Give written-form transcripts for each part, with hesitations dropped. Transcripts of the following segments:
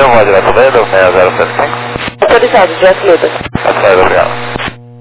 eu vou direto dele, 6075. Autorizado, direto Lucas. Tá certo, obrigado.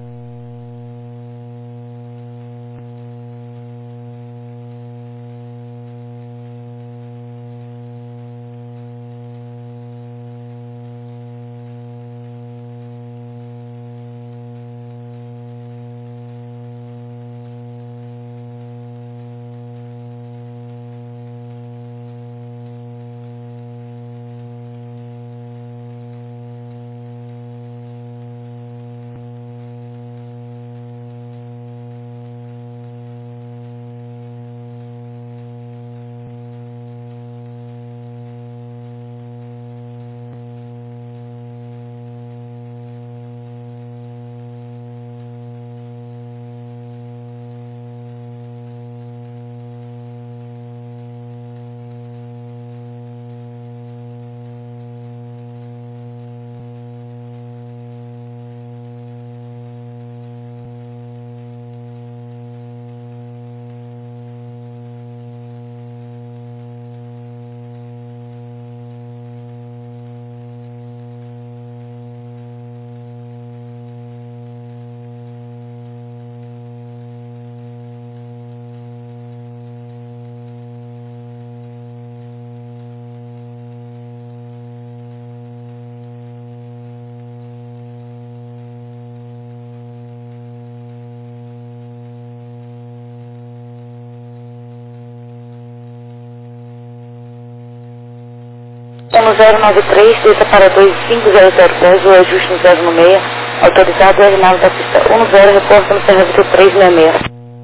No 093, desça para 250010, o ajuste no 096, autorizado e alinhado da pista 10, reporta no Serra Vitor 366.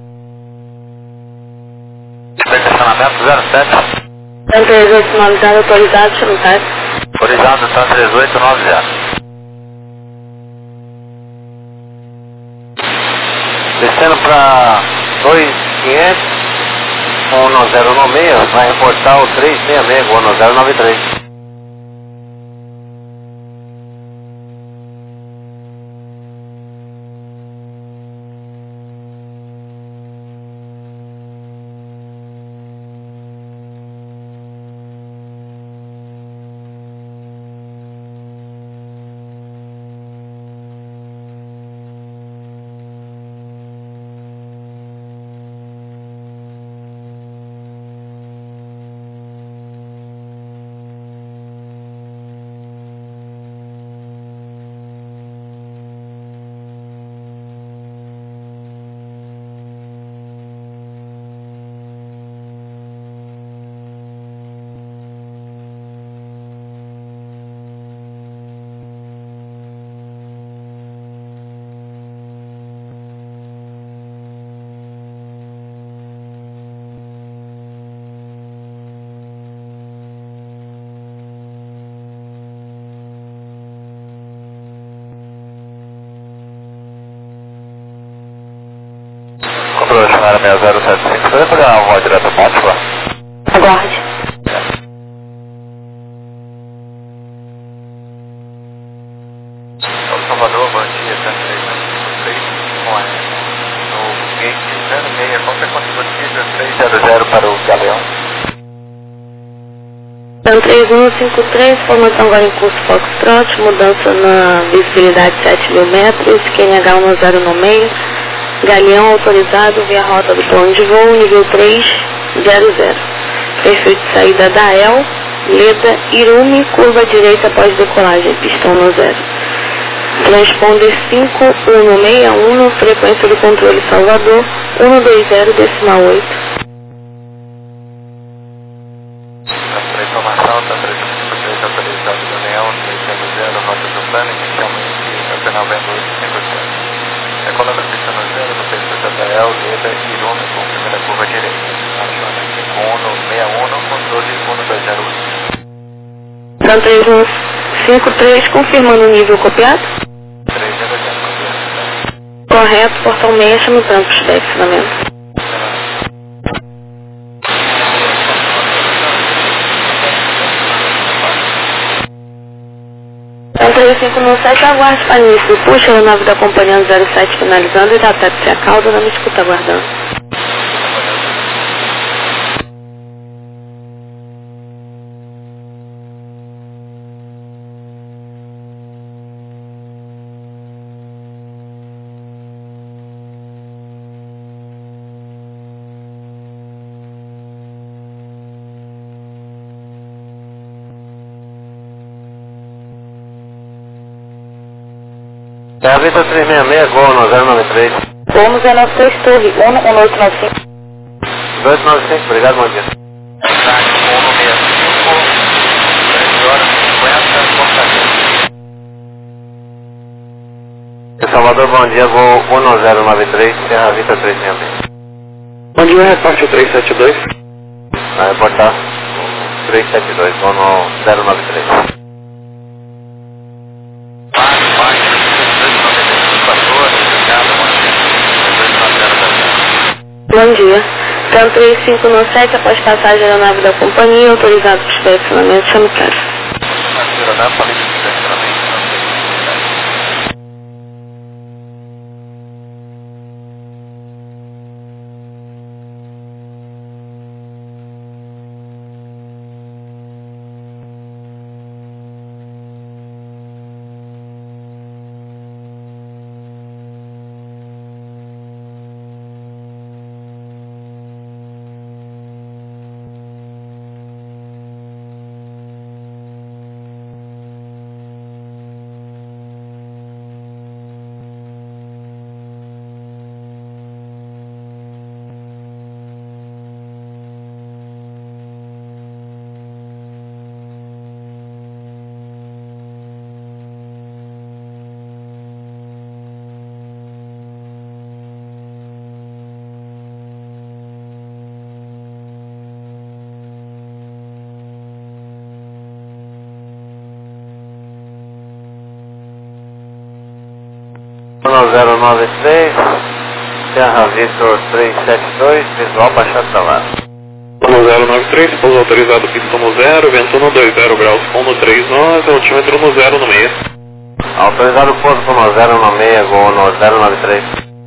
Estacionamento 07. Tanto sinalizado, autorizado, chamitar. Autorizado, tá 3890. Descendo para 2500, 1096, vai reportar o 366, o 1093. Controle Chanara 6075, você vai pegar uma voz direta ao ponte lá? Aguarde. Salvador, bom dia, tá 353, no gate 06, qualquer coisa possível, 300 para o Galeão. Então 3153, formação agora em curso Foxtrot, mudança na visibilidade 7.000 metros, QNH 1096, Galeão autorizado via rota do plano de voo, nível 300. Perfil de saída da EL, Leda, Irume, curva direita após decolagem, pistão no 0. Transponder 5161, frequência do controle Salvador, 120 decimal 8. A informação está 353 autorizado do Galeão, 300, rota do plano, inicialmente apenas vendo 850. Econômica pista no 0, no perfil da EL, Leda, Irume, com primeira curva direita. Aciona 5161, controle 1208. Então 3153, confirmando o nível copiado. 300, Correto, portão 6, chama o tanto de estacionamento. Então 3597, aguarde para início. Puxa, a nave da companhia 07 finalizando e da TEPC a cauda, não me escuta aguardando. É a Vita 366, Gol no 093. Vamos a 96 Torre, 1895. 295, obrigado, bom dia. Tá, 165, 3 horas 50, Fortaleza. Em Salvador, bom dia, voo 1093, Serra Vita 366. Bom dia, reparte o 372. Vai reportar 372, voo no 093. Vai, 295, 14, obrigado, bom dia. 290. Bom dia. Então 3597, após passagem da nave da companhia, autorizado para estacionamento sanitário. Aeronave, falei de estacionamento, não sei. No 093, Serra Vitor 372, visual Baixada da Lara. No 093, pouso autorizado pista no 0, vento no 20 graus, com no 39, altímetro no 0 no meio. Autorizado pouso no 096, voo no 093.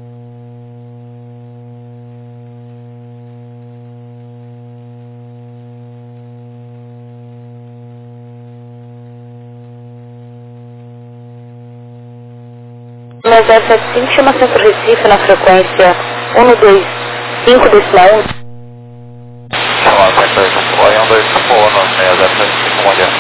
No 075, chama Centro Recife na frequência 125 decimal 1. Chama sequência, foi 125, no 6075, bom dia.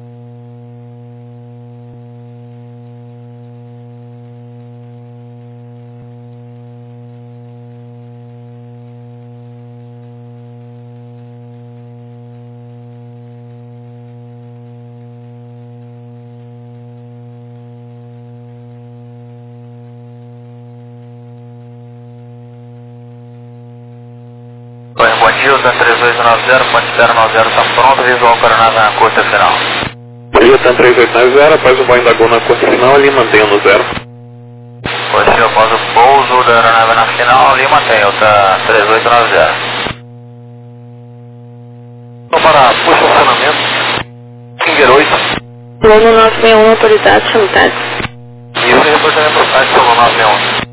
Oi, bom dia, o 3890, ponte 090, está pronto, visual coronado na curta final. Bom dia, TAM 3890, após o banho da Gol na curta final, ali mantenha no 0. Oi, senhor, após o pouso da aeronave na final, ali mantém, o 3890. Então, para posicionamento, Finger 8, Plano 961, autorizado sanitário. e o reportamento total de Solo 961.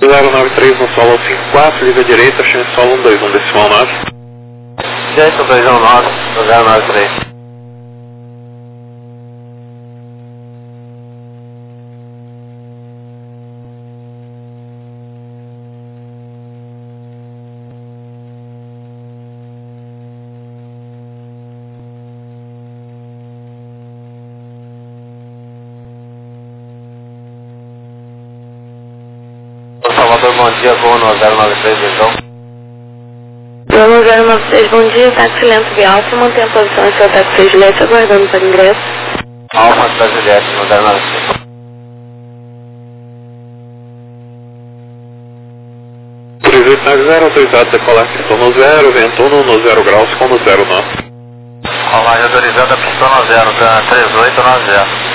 093 no solo 54, liga direita, chance solo 121 decimal 9. Direito 219, 093. Salvador, bom dia, voo no 093, então. Voo no 093, bom dia, táxi lento via Alfa, mantenha a posição em seu táxi Juliette, aguardando para ingresso. Alfa da Juliette no 093. Turismo 0, autorizado decolar pistão no 0, vento 1 no 0 graus com no 09. Olá, autorizada pistão no 0, tá 3890.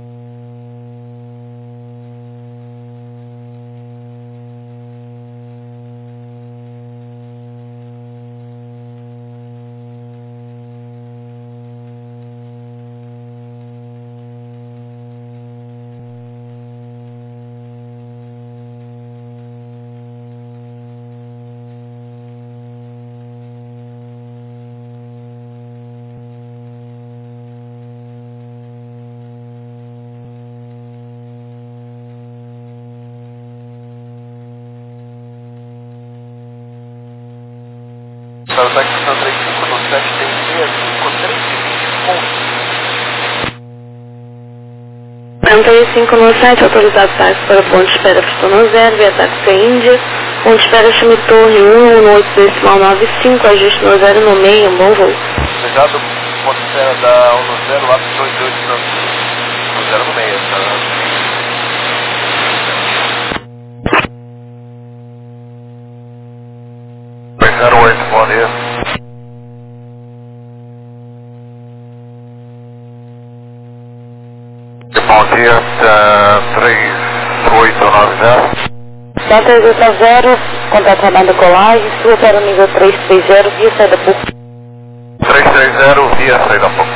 Para o táxi 3597 tem 3597, autorizado táxi para ponto de espera pistão no 0, via táxi Índia, ponto de espera Chame Torre 118 decimal 95, ajuste no 0 no meio, bom voo. Obrigado, ponto de espera da 1 no 0, lápis 88 no 0 no meio, tá? 08, bom dia. Bom dia, 3890. Só 380, contato Armando Colagem, sua para o nível 330, via saída por 330, via saída pouco.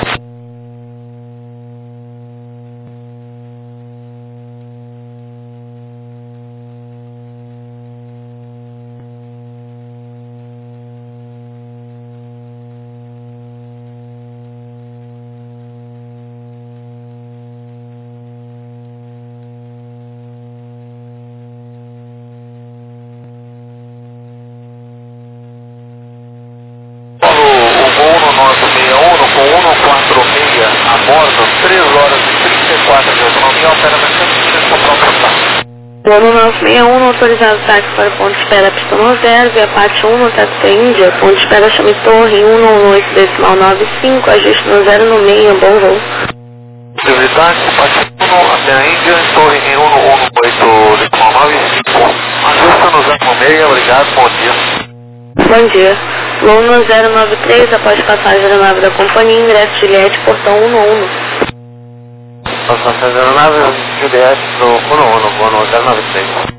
A bordo, 3 horas e 34 de autonomia, opera na Campinas com próprio carro. Voo no 961, autorizado táxi para ponto de espera pistão no 0, via parte 1 no táxi Índia, ponto de espera Chame Torre 118 decimal 95, ajuste no 0 no meio, bom voo. Livre táxi, parte 1 até a Índia, Torre 118 decimal 95, ajusta no 0 no meio, obrigado, bom dia. Bom dia. Voo no 093, após passagem da nave da companhia, ingresso Juliette, portão 111. Passagem da nave Juliette pro 111, voo no 093.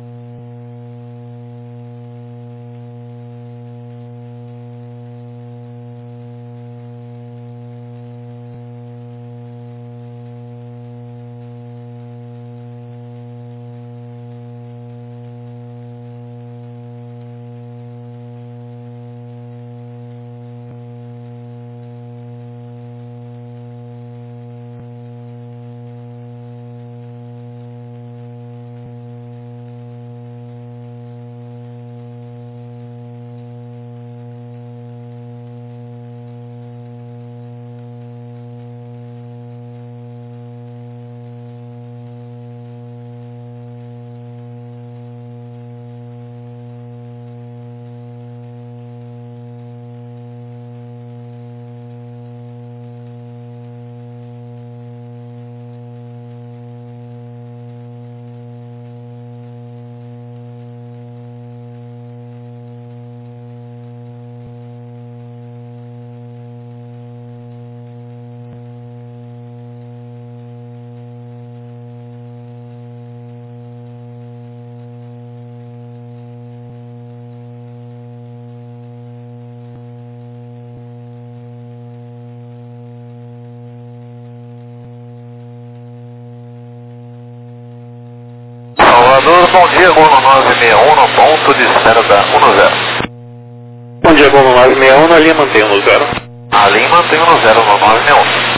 bom dia, Gol no 961 no ponto de espera da 10. Bom dia, Gol no 961, na linha mantenho no 0. A linha mantém no 0 no 961.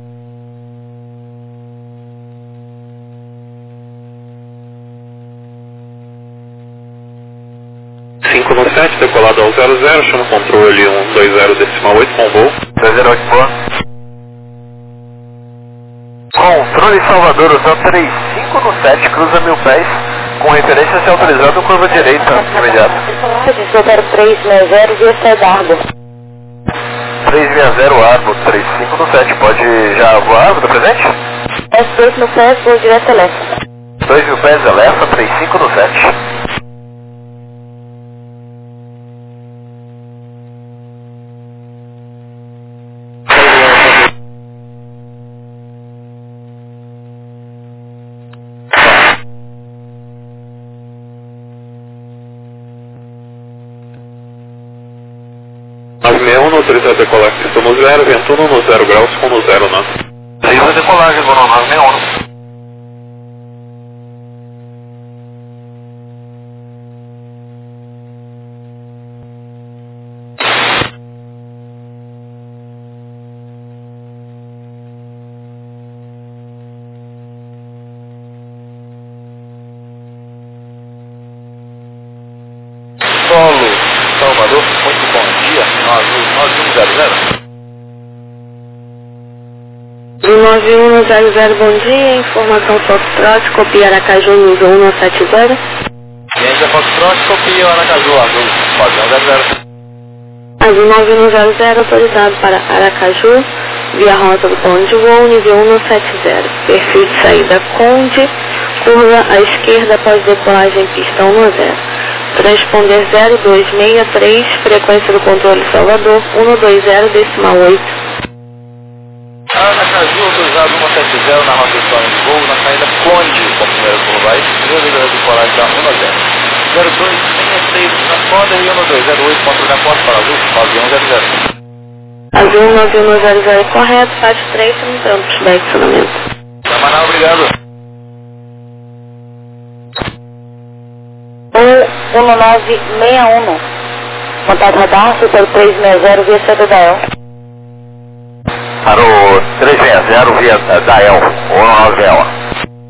No 7, decolado ao 00, chama controle 120.8 com voo. 208, boa. Controle Salvador, usando 35 no 7, cruza 1000 pés, com referência a ser autorizado curva direita imediata. Desculpa, 360 via Cedardo. 360 Arbo, 35 no 7, pode já voar, Arbo, do presente? S2 no pés, vou direto a Lefa. 2000 pés, Lefa, 35 no 7. Autorizado a decolar, pista no 0, ventuno no 0 graus, com no 0 na. Livre de decolagem, Gol no 961. Solo, Salvador, muito bom dia, 9100. Do 9100, bom dia, informação Foxtrot, copia Aracaju, nível 170. Ciência Foxtrot, copia Aracaju, azul, padrão 00. Azul 9100, autorizado para Aracaju, via rota do plano de voo, nível 170. Perfil de saída Conde, curva à esquerda após decolagem pista 10. Transponder 0263, frequência do controle Salvador, 120.8. Aracaju, autorizado 170 na rota do plano de voo, na saída Conde, com primeiro curva à esquerda, decolagem da 10. 0263, transponder e 1208, controle da porta para azul, avião 00. Azul 9100 é correto, faixa 3, entrando para o estacionamento. Samaná, obrigado. 1961. Contato radar, super 360 via Cedardo. Para o 360 via Dael, 190.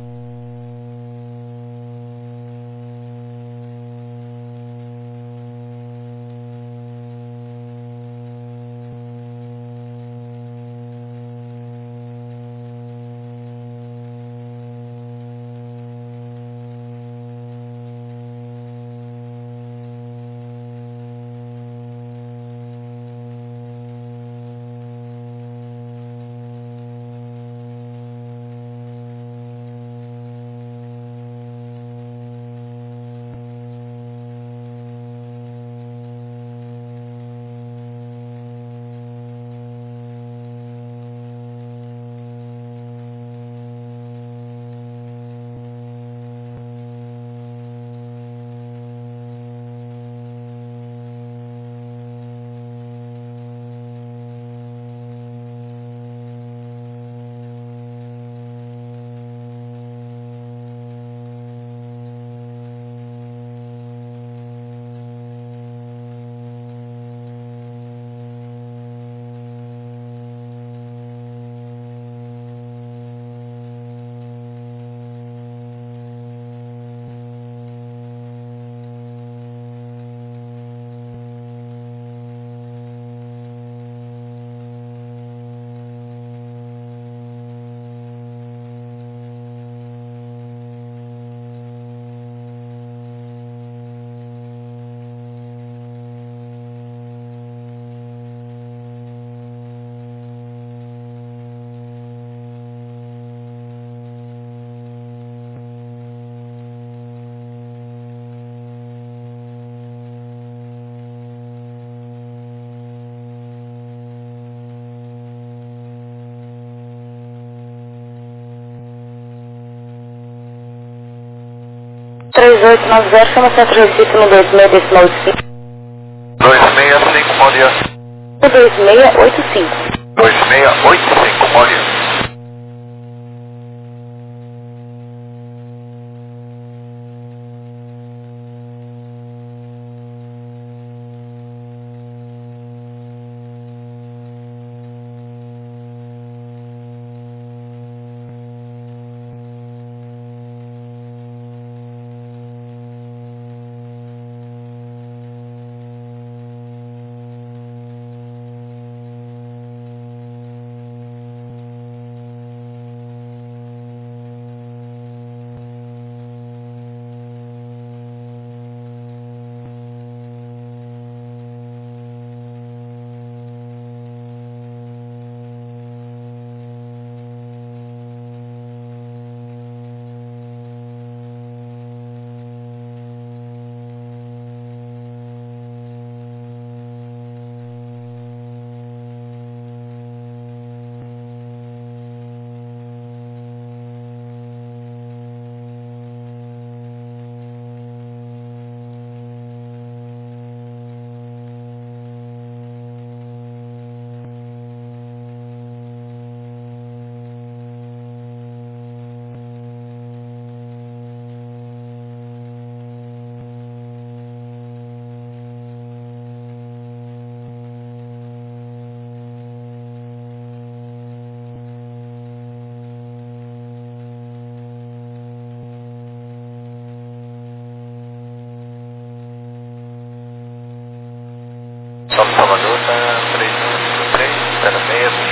chama centro de registro no 26.5. 265, bom dia. 2685. 2685, bom dia.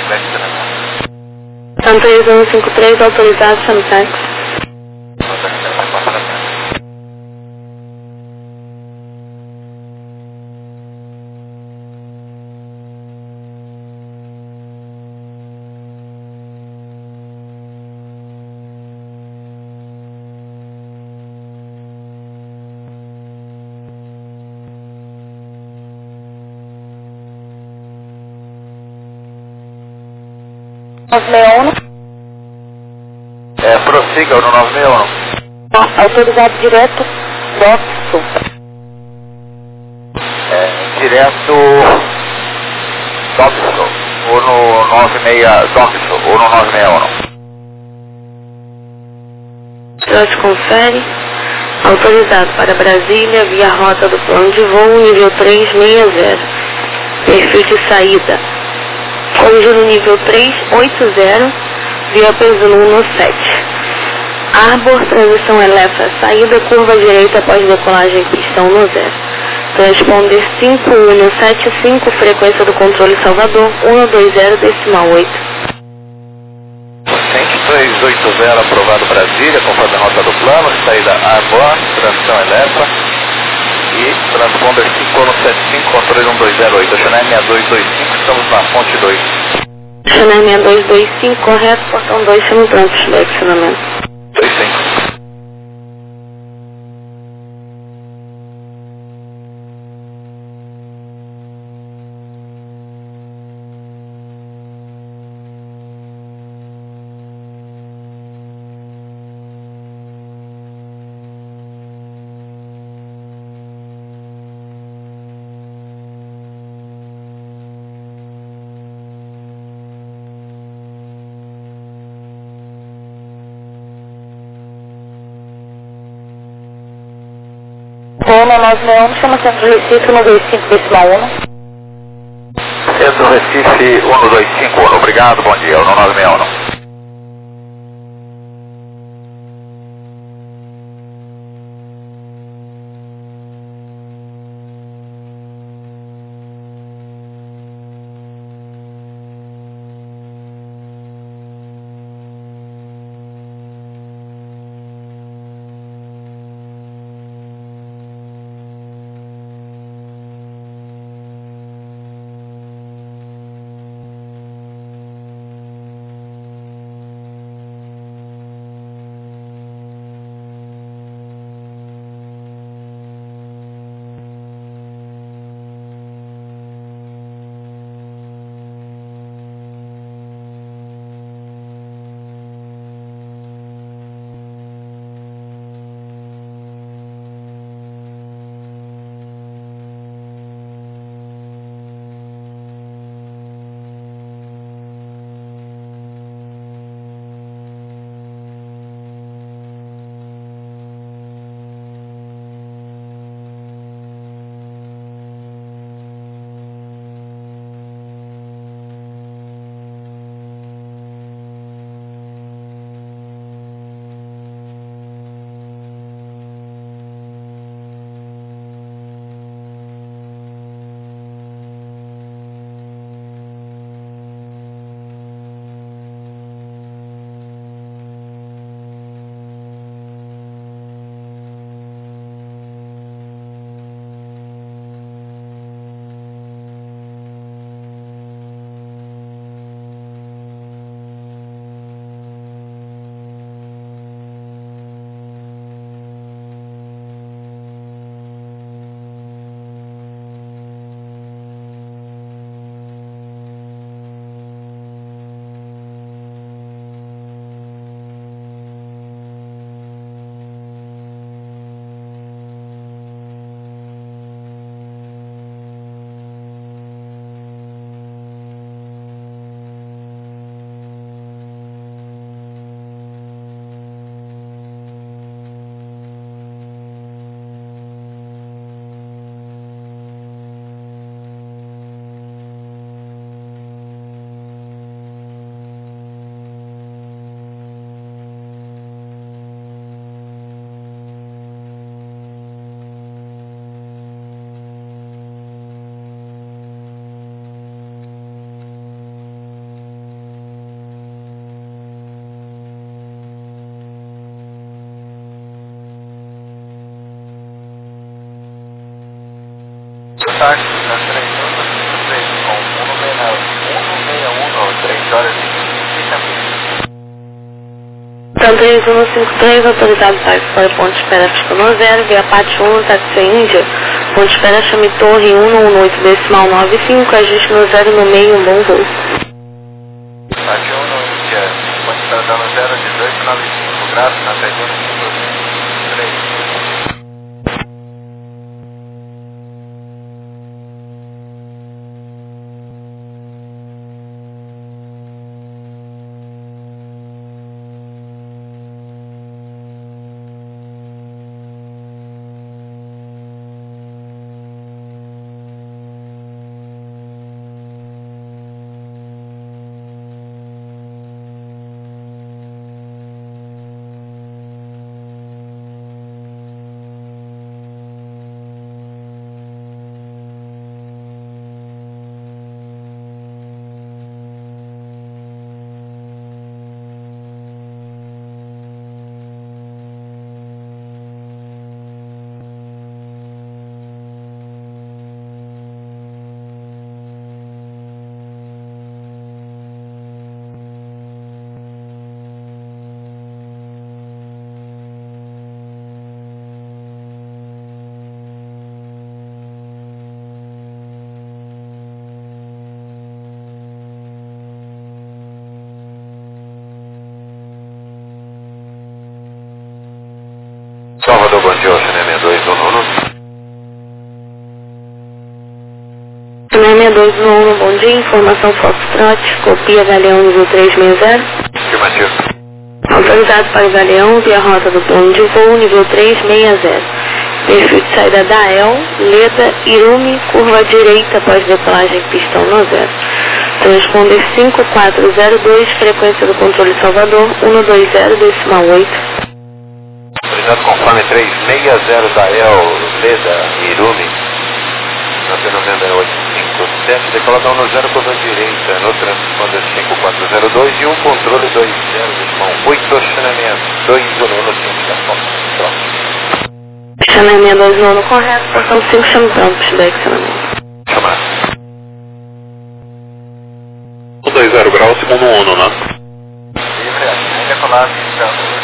São 3153, autorizado, Semtex. Prossiga no 961. Autorizado direto, Doxo. Direto Doxo, ou no 96 Doxo, ou no 961. Trote confere. Autorizado para Brasília, via rota do plano de voo, nível 360. Perfil de saída. Conjuro nível 380, via Presumo 17. Arbor, transição Elefa, saída, curva direita após decolagem, pistão no 0. Transponder 5175, frequência do controle Salvador, 120,8. 380, aprovado Brasília, conforme a rota do plano, saída Arbor, transição Elefa e transponder 5175, controle 1208, Chanel 6225, estamos na ponte 2. Chanel 6225, correto, portão 2, simultâneo, direcionamento. 25. Roma 961, chama Centro Recife 125 decimal 1. Centro Recife 1251, obrigado, bom dia, 1961. horas e 30 minutos. Então 3153, autorizado para o ponto de espera Piscano 0, via Pátio 1, táxi Índia, ponto de espera Chame Torre 118, decimal 95, ajuste no 0 no meio, um bom voo. Pátio 1 no Índia, ponto de espera dano 0, 1895 graus, na pergunta 523. Salvador, bom dia, Channel 62 no nono. Channel 62 no 1, bom dia, informação Foxtrot, copia Galeão nível 360. Afirmativo. Autorizado para o Galeão via rota do plano de voo nível 360. Perfil de saída da EL, Leda, Irumi, curva direita após decolagem pistão no 0. Transponder 5402, frequência do controle Salvador, 120, decimal 8. Autorizado conforme 360 da EL, Leda, Irumi, novembro 857, decoladão no 0, curva direita, no transponder 5402 e um controle 20, decimal 8, chaneamento 2 no nono, ciência Foxtrot. Chaneamento 2 no nono correto, portão 5, chame pronto, direcionamento. Chamar. 20 graus, segundo 1, né? Livre, assim, decolar pistão no 0.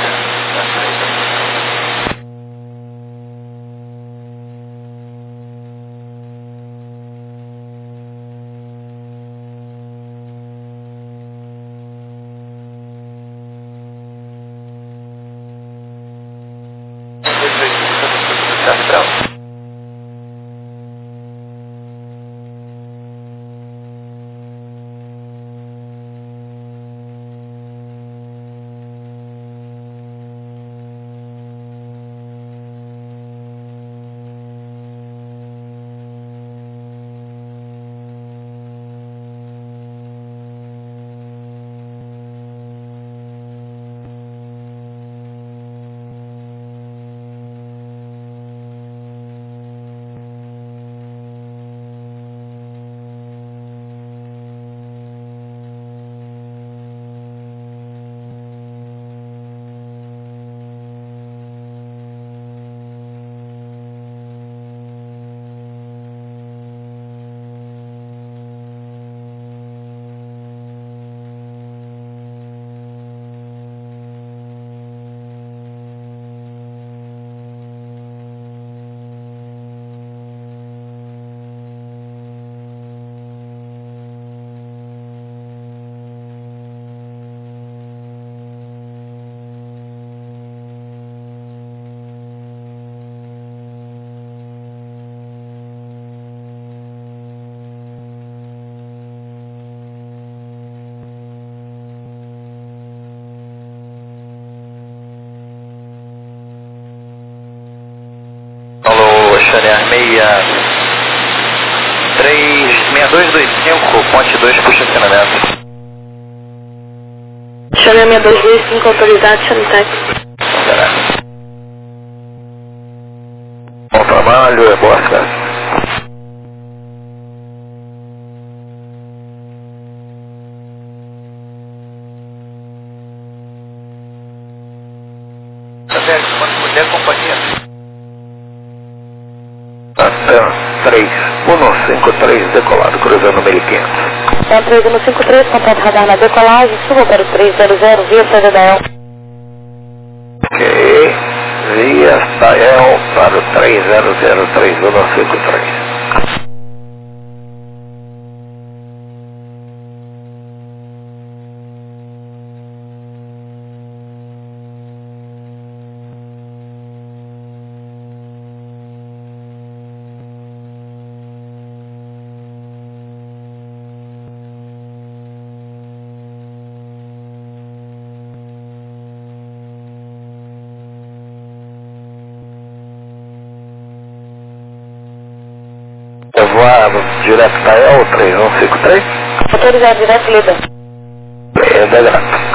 Alô, Channel 6225, ponte 2 para estacionamento. Channel 6225, autorizado, chame táxi. Será? Bom trabalho, boa sorte. Quando puder, companhia. Até 3. 153, decolado, cruzando 1500. Então, 3153, contato radar na decolagem, suba para o 300, via saída da El. Ok, via Sael para o 3003153. Eu vou direto para El 3153. Autorizado direto, líder. Leda, grato.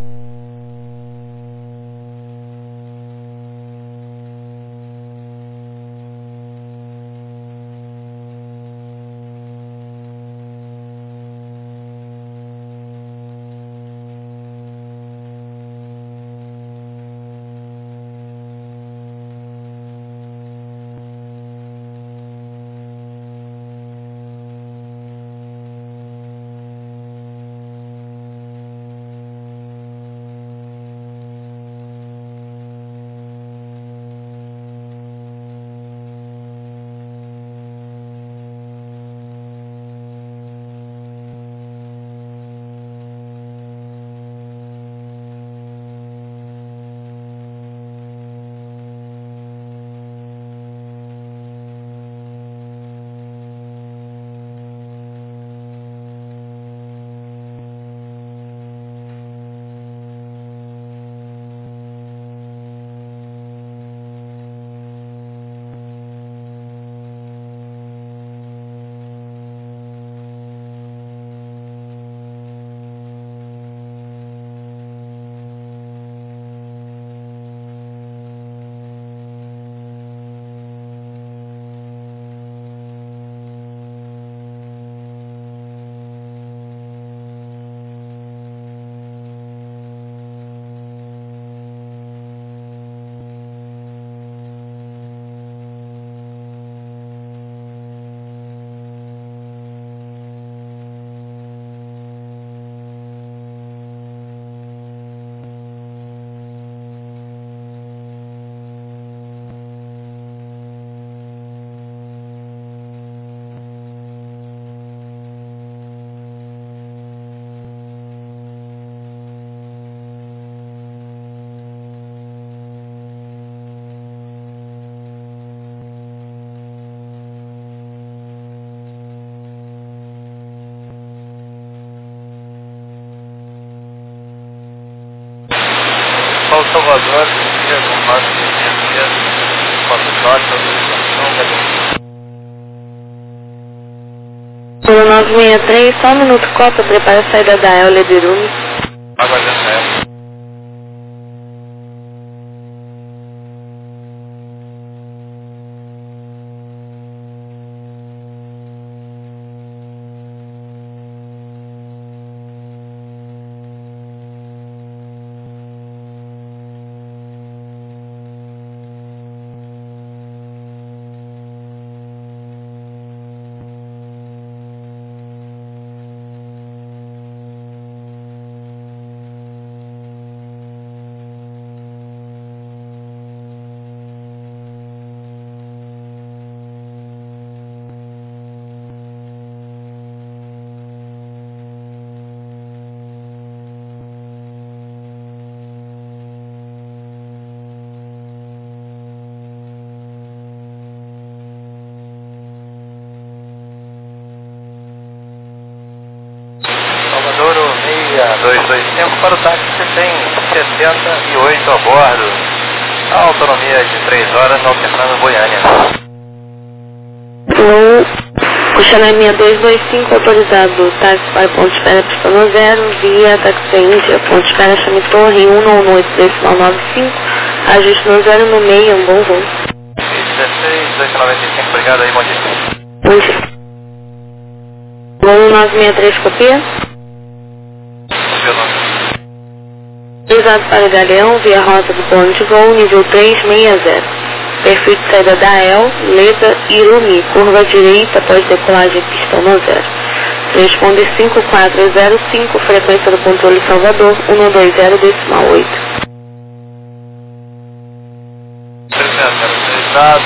Paulo Salvador, Diego, Márcio, Dias, Paulo Jorge, autorização, Pelo 963, só um minuto, Copa, prepara a saída da El, Lederume. aguardando a ela. Salvador 6225 para o táxi, você tem 68 a bordo. A autonomia de 3 horas, alternando Goiânia. O Xanai 6225, autorizado, táxi para ponto de espera, pistão 0, via táxi Índia, ponto de espera, chame torre, 198-3995, ajuste no 0 no meio, um bom voo. 16, 295, obrigado aí, bom dia. Bom dia. Voo 963, copia. Autorizado para Galeão, via rota do plano de voo, nível 360. Perfil de saída da AEL, Leda, Irumi, curva direita após decolagem pistão no 0. Responde 5405, frequência do controle Salvador, 120,8. 360, autorizado,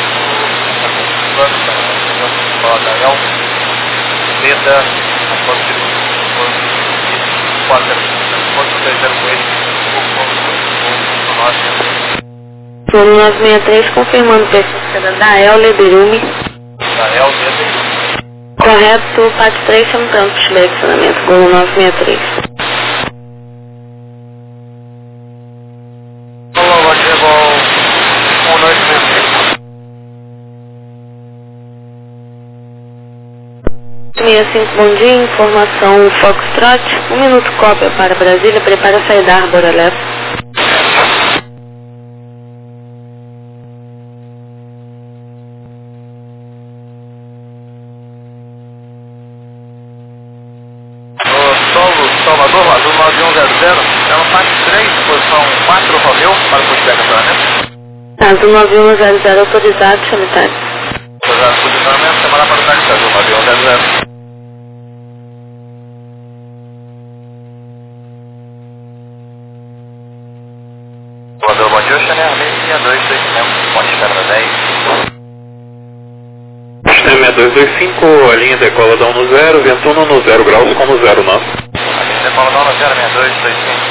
da AEL, Leda, após Volo 963, confirmando perfil de saída da AEL, Leda, Irumi. Da AEL, Leda. Correto, PAT 3, chama para direcionamento, Gol 963. Olá, bom dia, Gol 1965. 65, bom dia, informação Foxtrot, 1 minuto cópia para Brasília, prepara a saída Arbor Aleph. Salvador, azul 9100, ela faz 3, posição 4, Romeu, para o pushback acionamento. Azul 9100, autorizado, chame táxi. Autorizado, posicionamento, semana para o táxi, azul 9100. Salvador, bom dia, Chanel, 6225, ponte espera da 10. Sistema 6225, a linha decola da 10, vento 1 no 0 graus como 0 nosso. Decola da 06225.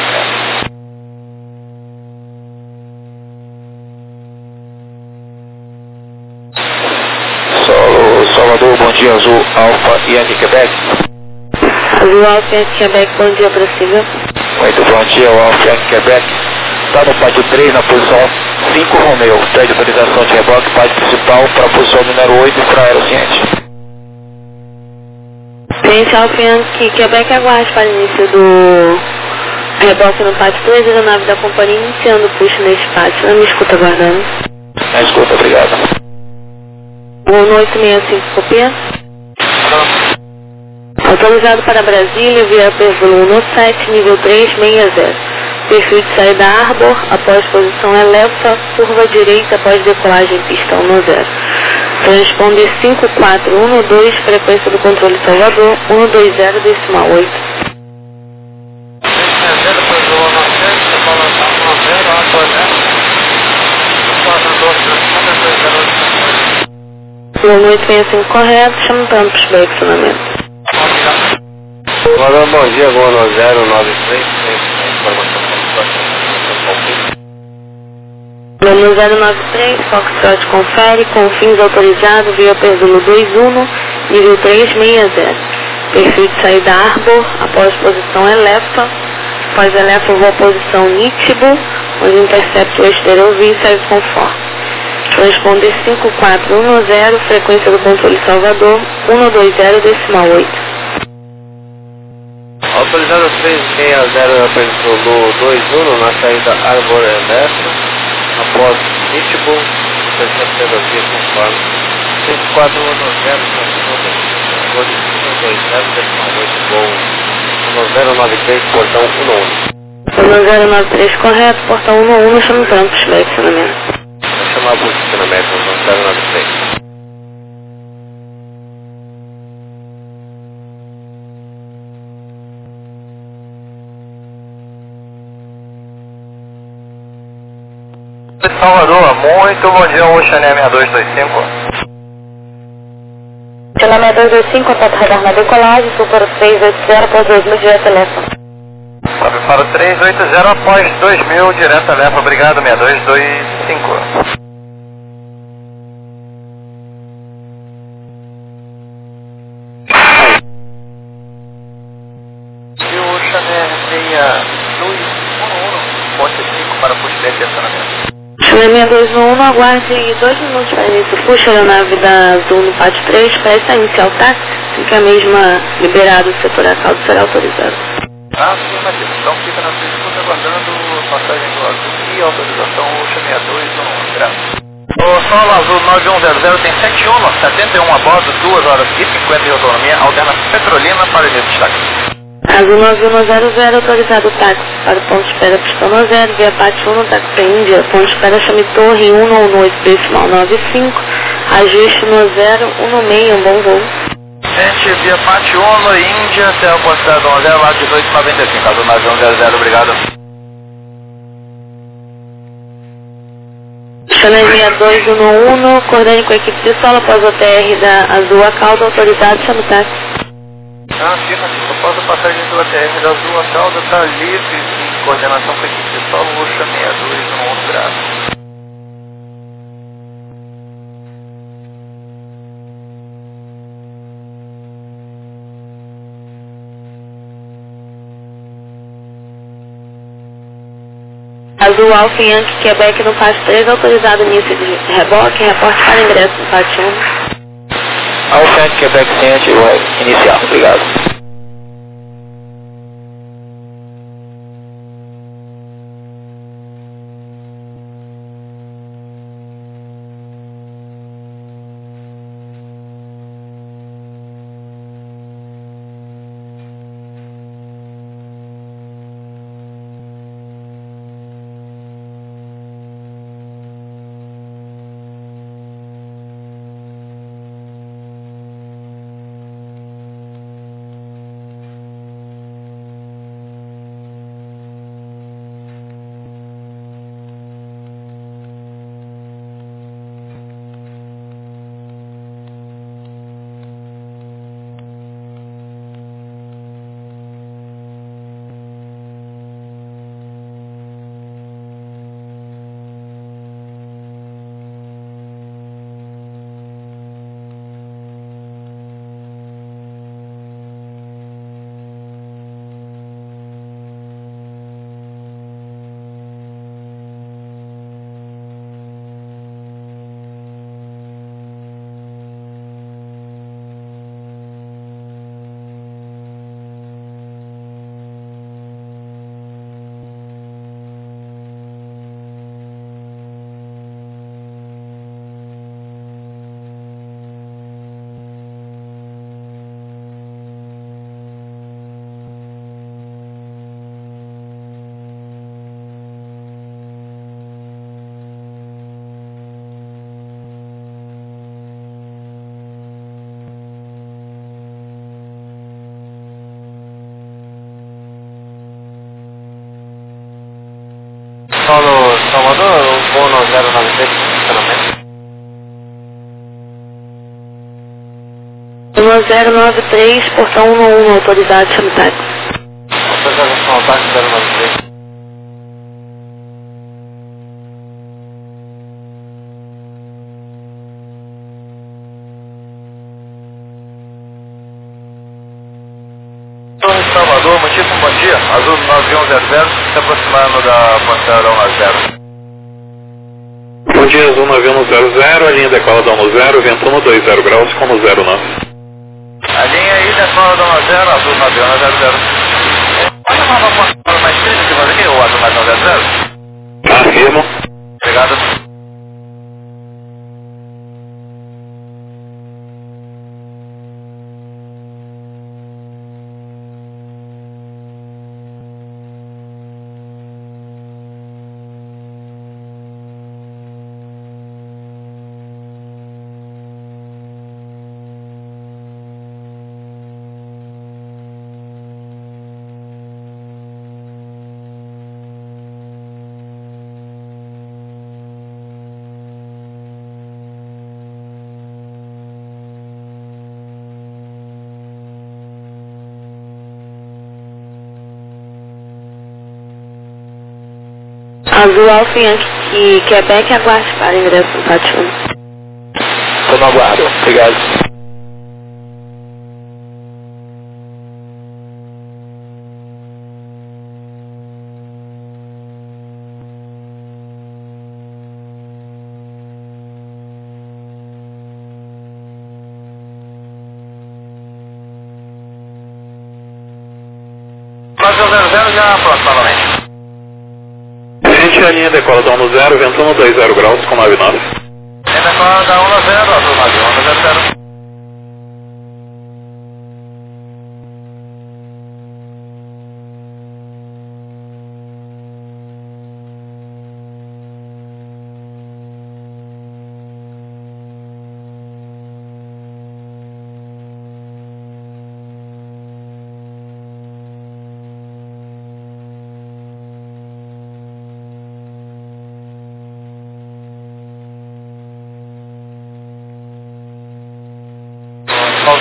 Salvador, bom dia, Azul, Alfa, Yankee, Quebec. Azul Alfa, Yankee, Quebec, bom dia, prossiga. Muito bom dia, o Alfa, Yankee, Quebec. Está no pátio 3, na posição 5, Romeu. Pede autorização de reboque, pátio principal, para a posição número 8, para aerociente. Cliente Alfa, Yankee, Quebec, aguarde para início do reboque no pátio 2, aeronave da companhia iniciando o push neste pátio. Não me escuta aguardando. Na escuta, obrigado. Gol 865, copia. Autorizado para Brasília, via Pêssego 17, nível 360. Perfil de saída Arbor, após posição Elefa, curva direita após decolagem pistão no 0. Transponder 5412, frequência do controle Salvador, 120,8. Gol 865 correto, chama para pushback acionamento. Salvador, bom dia, Gol 093, informação. Plano 093, Foxtrot confere, com fins autorizado via Pêssego 21, nível 360. Perfil de saída Arbor, após posição Elefa. Após Elefa, vou à posição Nítibo, onde intercepta o esterovi e segue conforme. Transponder 5410, frequência do controle Salvador, 120,8. Autorizado 360 pelo 21 na saída Arbor Elefa. Após Nítibo, terceira via conforme 5410, Gol 093, portão 11. Plano 093 correto, portão 11, chama para pushback acionamento. Vou chamar o posicionamento no 093. Salvador, muito bom dia, Ocean 6225. Ocean 6225, contato radar na decolagem, Super 380 após 2000, direto Elefa. Sobe para o 380 após 2000, direto Elefa, obrigado, 6225. E o Ocean 6211, ponte 5 para pushback e acionamento. Chama 211, aguarde 2 minutos para início. Puxa a aeronave da Azul no pátio 3, presta inicial táxi, fica a mesma liberado o setor a caldo será autorizado. Afirmativo, então fica na sua escuta aguardando passagem do Azul e autorização Ocean 6211, graças. O Solo Azul 9100 tem 7 UNO, 71 a bordo, 2 horas e 50 de autonomia, alterna Petrolina para início de táxi. Azul 9100, autorizado o táxi para o ponto de espera Pistão 0, via Pátio 1, táxi Índia, ponto de espera Chame Torre 1 decimal 95, ajuste no 016, bom voo. Gente, via Pátio 1, Índia, até o ponto de espera 0, lá de 1895, Azul 9100, obrigado. Chanelinha 2111, coordene com a equipe de solo após o TR da Azul a cauda, autorizado, chame o táxi. Afirma que após a passagem do ATR da Azul, a cauda está livre em coordenação com a equipe de solo, vou chamei a 211 graus. Azul Alfa Yankee Quebec no Pátio 3, autorizado início de reboque, reporte para ingresso no Pátio 1. Alfa Yankee Quebec ciente, inicial, obrigado. Solo Salvador, voo no 093, funcionamento. 1093, portão 11, autorizado, chame táxi. Autorização ao táxi 093. Salvador, muitíssimo bom dia. Azul 9100, se aproximando da ponteira 10. Bom dia, Azul 9100, a linha decola da 10, vento 120 graus, como 09. A linha aí decola da 10, Azul 9100. Pode chamar uma ponteira mais crítica que fazer aqui, o Azul 9100? Afirmo. Obrigado. Azul Alfa Yankee Quebec, aguarde para ingresso no Pátio 1. Estou no aguardo, obrigado. Próximo 00 já pronto novamente. Gente, a linha decola da 10, vento 120 graus, com 99. Linha decola da 10, Azul 9100.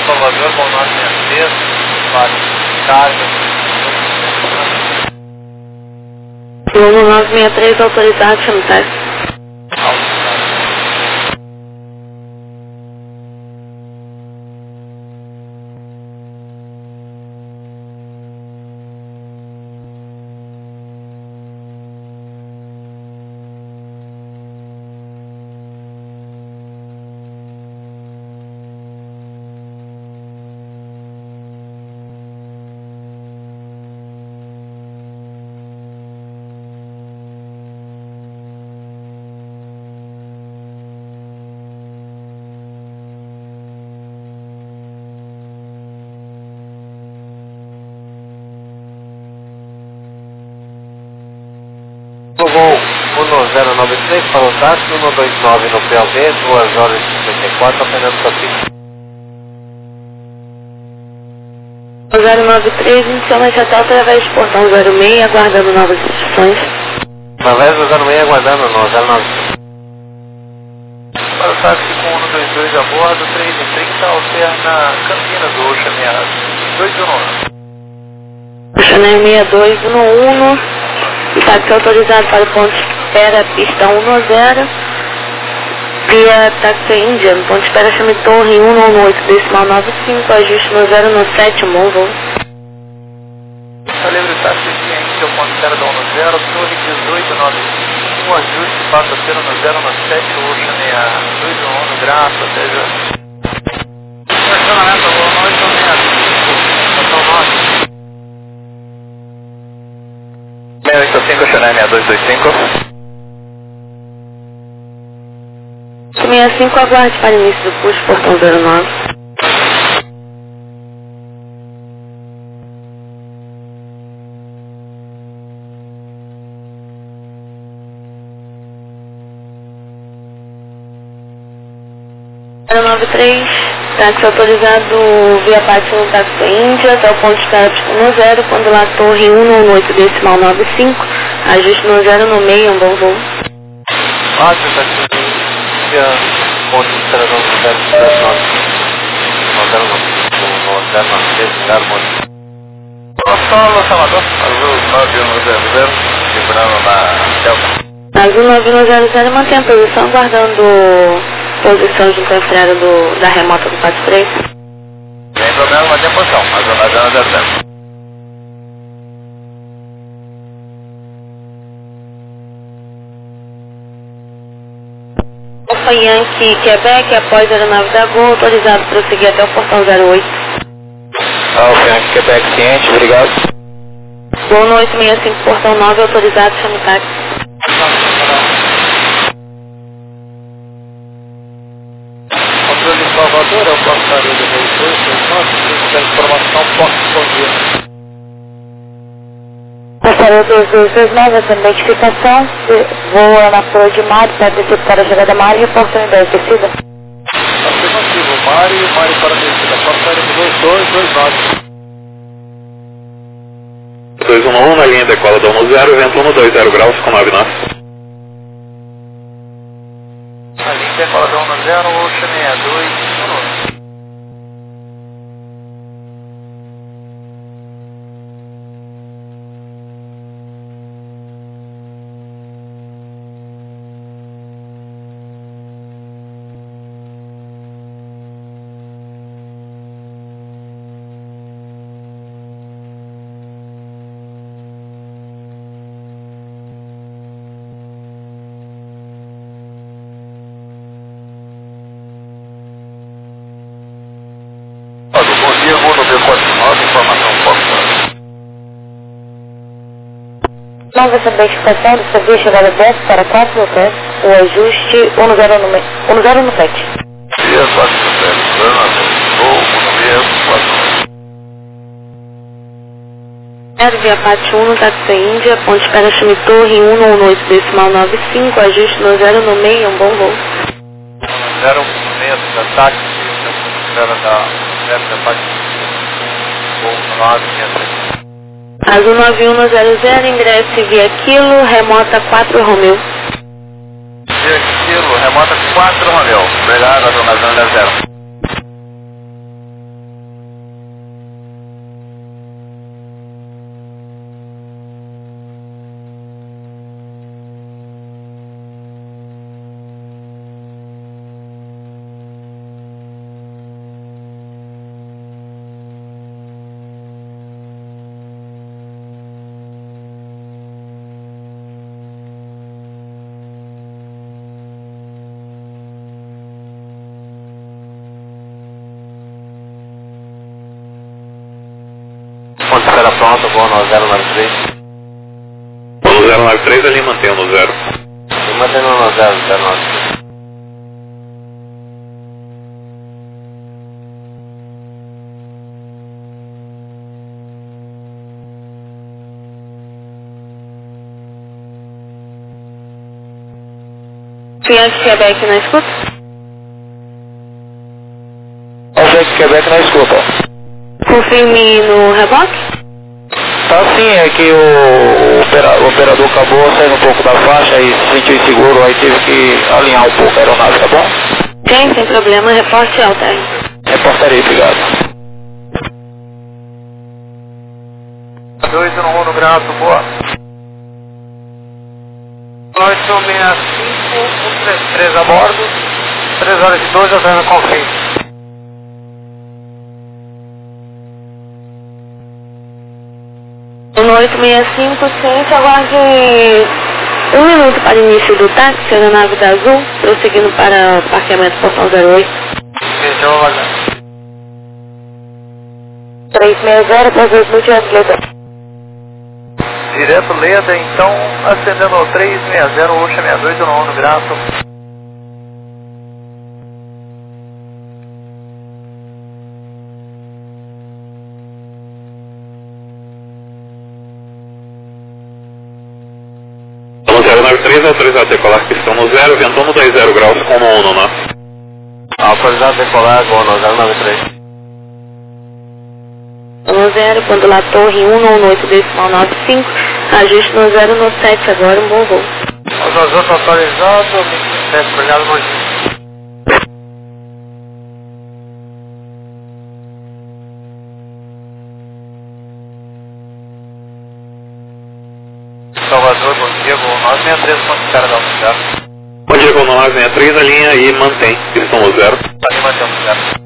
Salvador, bom 963, vale, carga. Aluno 963, autorizado, chama táxi. Voo 1093 para o táxi, 129 no PLD, 2 horas e 54, apenas para si. 093, inicialmente até através do portão 06, aguardando novas instruções. Através do 06, aguardando no 09. Para o táxi com 122 a bordo, 330, alterna Campinas, ou Oceania 211. Oceania 6211. O táxi autorizado para o ponto de espera, pista 10, via Taxi Indian, ponto de espera chame Torre 118, decimal 95, ajuste no 097, bom voo. Livre táxi ciente, ao ponto de espera da 10, Torre 1895, ajuste passa a ser no 097, Oceania 211, graça, até já. Estacionamento, boa noite, estação 9. 685, Oceania 6225. 65, aguarde para início do curso, portão 09. Táxi autorizado via parte no Taxi Índia, até o ponto de espera no 0, quando lá Torre 118, decimal 95, ajuste no 0 no meio, um bom voo. Táxi Índia, ponto de espera no 079. Solo Salvador, azul 9100, lembrando na Delta. Azul 9100, mantém a posição, aguardando posição de interferência da remota do 43. Sem problema, mantém a posição, azul 9100. Alfa Yankee Quebec, após a aeronave da Gol, autorizado para prosseguir até o portão 08. Alfa Yankee Quebec, ciente, obrigado. Gol no 865, portão 9, autorizado, chame táxi. Controle de Salvador, é o passarinho do 2229, se tiver informação, pode responder. Passarinho 2229, essa identificação, voa na flor de mar, pode descer para a jogada mar e oportunidade descida. Afirmativo, Mário para descida, passarinho 2229. 211 na linha decola da 10, vento 120 graus com 9 knots. A linha decola da 10, Oceania 219. Bom dia, vou no B49, informação forte. Nova identificação do serviço chegada 10 para 4 no teste, o ajuste 1097. Dia 407, vou no B49. Via parte 1 no Taxi Índia, ponto de espera chame Torre 118, decimal 95, ajuste no 0 no meio, um bom voo. 0 meio da táxi, espera da parte voo 963. Azul 9100, ingresse via Quilo, remota 4 Romeu. Via Quilo, remota 4 Romeu. Obrigado, Azul 9100. contato bom no 093. No 093 ali mantenha no 0. E mantendo no 093. Fiat Quebec na escuta? Fiat Quebec na escuta. Confirme no reboque? Tá sim, é que o operador acabou saindo um pouco da faixa e se sentiu inseguro, aí teve que alinhar um pouco a aeronave, tá bom? Tem, sem problema, reporte alta aí. Reportarei, obrigado. 2 no grato, boa. 865, 133 a bordo, 3 horas e 12, avião confirme. No 865, ciente, aguarde 1 minuto para início do táxi, aeronave da Azul, prosseguindo para parqueamento portão 08. Deixa eu aguardar. 360 para 2 direto Leda. Direto Leda, então, acendendo o 360, Oxa 62, no grato. No 093, autorizado a decolar, pistão no 0, ventou no 20 graus com no 1, né? Autorizado a decolar com no 093. No 0, quando lá torre 198,95, ajuste no 097 agora, um bom voo. Os outros autorizados, 27, obrigado, Mogi. Salvador, bom dia, voo 963, ponto cara da unidade. Bom dia, voo 963, a linha e mantém, pistão no 0. Ali mantemos o 0.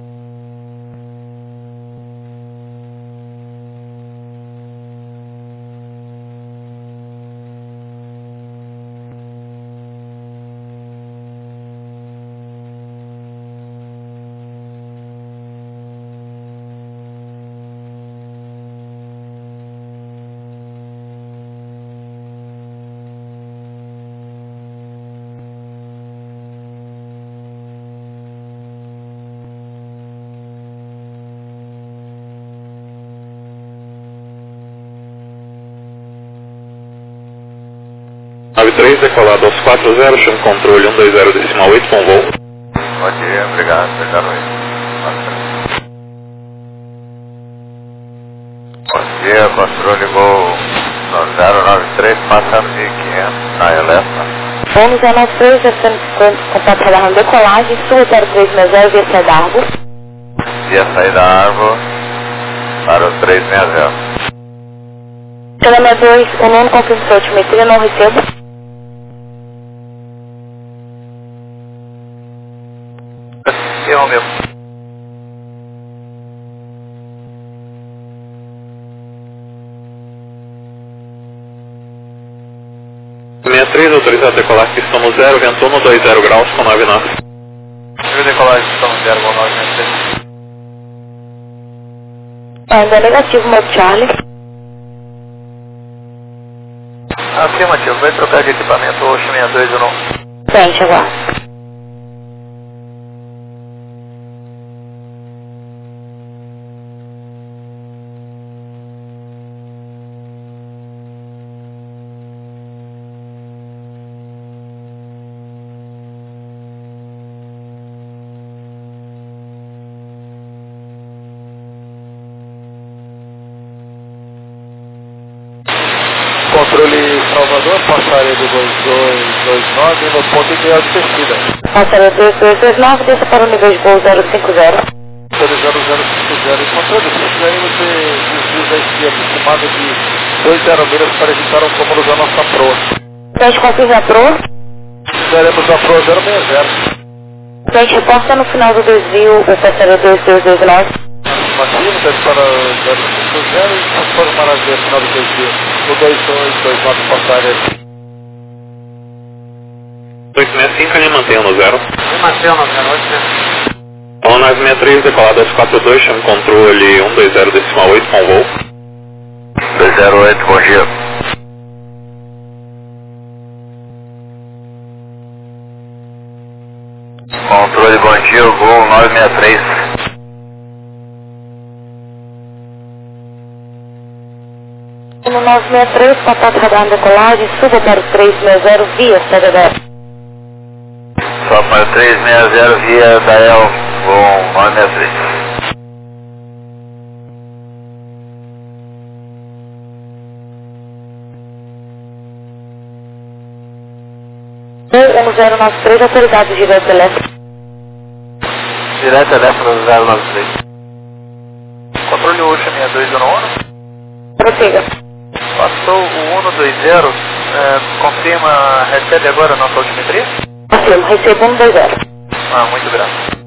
Decolado aos 40, chama controle 120,8 com voo. Bom dia, obrigado, obrigado aí. Bom dia, controle voo no 093, passando de 500 na Elesta. Vamos a 93, contato aguardando decolagem, sul 0360, via sair da árvore. Via sair da árvore para o 360. Telema 2, o nono confirma sua altimetria, não recebo. Eu mesmo. Autorizado a decolar, pistão no 0, ventou no 20 graus com 9 knots. Eu decolar pistão no 0, voo 963. Ainda negativo, modo Charlie. Afirmativo, vai trocar de equipamento Oxa 62 ou não? Frente, aguardo. Controle Salvador, passaria do 2229 no ponto ideal de descida. Passaria 2229, desça para o nível de voo 050. Autorizado 050. E controle, se quiserem você desvia da esquerda, estimado de 20 milhas para evitar um cômodo da nossa proa. Frente, confirma a proa. Daremos a proa 060. Frente, reporta no final do desvio, o passaria 2229. Mativo, desce para 050 e transporte para o final do desvio. O 2229 passaria. 865, ele mantém no 0. E mantém no 08. Então, 963, decolado aos 42, chama controle 120,8 com voo. 208, bom dia. Controle, bom dia, Gol 963. No 963, contato radar decolagem, suba para o 360 via CDD. Só para o 360 via Dael, Gol 963. 1093, autorizado direto elétrico. Direto teléfono 093. Controle Ocean 6211. Prossiga. Passou o 120, confirma, recebe agora a nossa altimetria? Afirmo, recebo 120. Muito grato.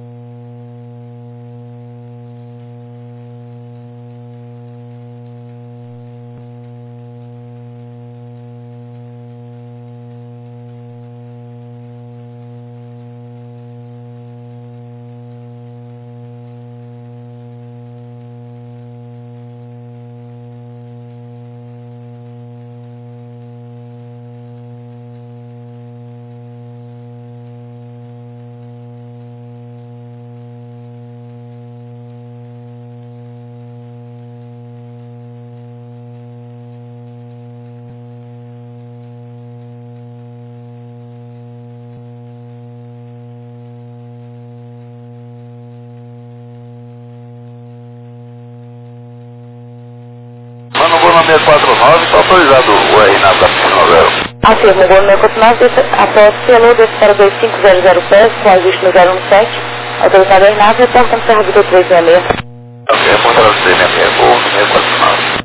Mano, Gol 649, está autorizado o R na zero. Afirmo, Gol 649, após pelo para 2500 pés, com ajuste no 017. Autorizado a Renata, reporta no servidor 366. Ok, reporta no 366, Gol 649.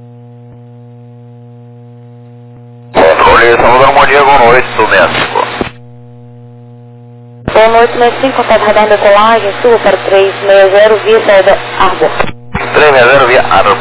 Controle, estamos dando bom dia, Gol 865. Gol 865, contato radar decolagem, suba para o 360 via saída Arbor. 360 via Arbor.